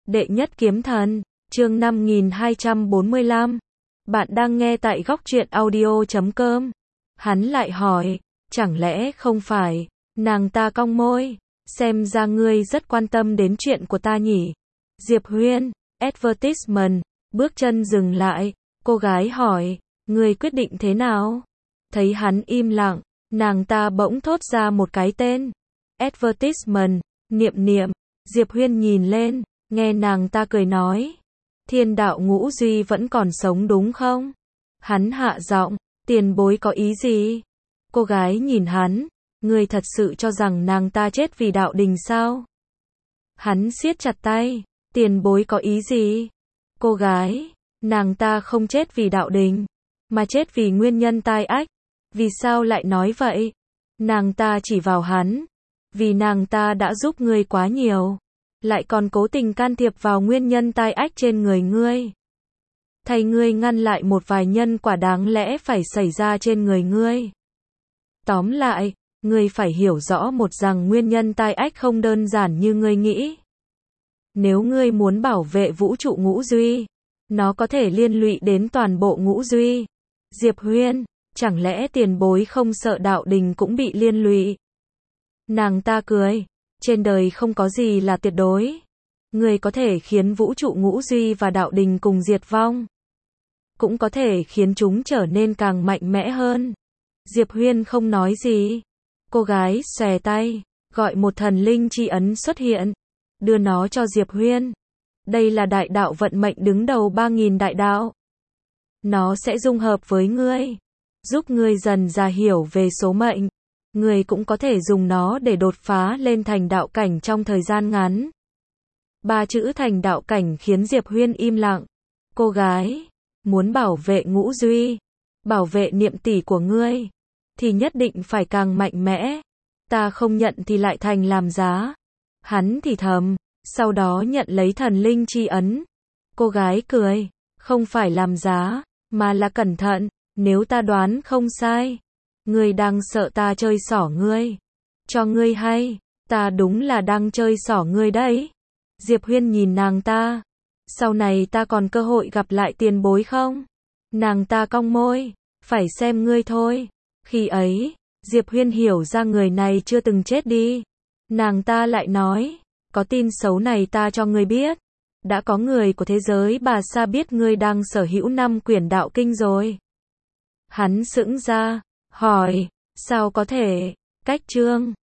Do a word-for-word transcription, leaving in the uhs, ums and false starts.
Đệ nhất kiếm thần, chương năm nghìn hai trăm bốn mươi lăm. Bạn đang nghe tại góc truyện audio chấm com. Hắn lại hỏi, chẳng lẽ không phải? Nàng ta cong môi, xem ra ngươi rất quan tâm đến chuyện của ta nhỉ? Diệp Huyên, advertisement, bước chân dừng lại, cô gái hỏi, ngươi quyết định thế nào? Thấy hắn im lặng, nàng ta bỗng thốt ra một cái tên. Advertisement, Niệm Niệm. Diệp Huyên nhìn lên, nghe nàng ta cười nói, Thiên đạo Ngũ Duy vẫn còn sống đúng không? Hắn hạ giọng, tiền bối có ý gì? Cô gái nhìn hắn, ngươi thật sự cho rằng nàng ta chết vì đạo đình sao? Hắn siết chặt tay, tiền bối có ý gì? Cô gái, nàng ta không chết vì đạo đình, mà chết vì nguyên nhân tai ách. Vì sao lại nói vậy? Nàng ta chỉ vào hắn, vì nàng ta đã giúp ngươi quá nhiều, lại còn cố tình can thiệp vào nguyên nhân tai ách trên người ngươi. Thay ngươi ngăn lại một vài nhân quả đáng lẽ phải xảy ra trên người ngươi. Tóm lại, ngươi phải hiểu rõ một rằng nguyên nhân tai ách không đơn giản như ngươi nghĩ. Nếu ngươi muốn bảo vệ vũ trụ ngũ duy, nó có thể liên lụy đến toàn bộ ngũ duy. Diệp Huyên, chẳng lẽ tiền bối không sợ đạo đình cũng bị liên lụy? Nàng ta cười, trên đời không có gì là tuyệt đối. Ngươi có thể khiến vũ trụ ngũ duy và đạo đình cùng diệt vong, cũng có thể khiến chúng trở nên càng mạnh mẽ hơn. Diệp Huyên không nói gì. Cô gái xòe tay, gọi một thần linh chi ấn xuất hiện, đưa nó cho Diệp Huyên. Đây là đại đạo vận mệnh đứng đầu ba nghìn đại đạo. Nó sẽ dung hợp với ngươi, giúp ngươi dần dà hiểu về số mệnh. Ngươi cũng có thể dùng nó để đột phá lên thành đạo cảnh trong thời gian ngắn. Ba chữ thành đạo cảnh khiến Diệp Huyên im lặng. Cô gái, muốn bảo vệ ngũ duy, bảo vệ niệm tỷ của ngươi, thì nhất định phải càng mạnh mẽ. Ta không nhận thì lại thành làm giá. Hắn thì thầm, sau đó nhận lấy thần linh chi ấn. Cô gái cười, không phải làm giá, mà là cẩn thận, nếu ta đoán không sai. Ngươi đang sợ ta chơi xỏ ngươi. Cho ngươi hay, ta đúng là đang chơi xỏ ngươi đấy. Diệp Huyên nhìn nàng ta. Sau này ta còn cơ hội gặp lại tiền bối không? Nàng ta cong môi, phải xem ngươi thôi. Khi ấy, Diệp Huyên hiểu ra người này chưa từng chết đi. Nàng ta lại nói, có tin xấu này ta cho ngươi biết. Đã có người của thế giới bà Sa biết ngươi đang sở hữu năm quyển đạo kinh rồi. Hắn sững ra, hỏi, sao có thể? Cách chương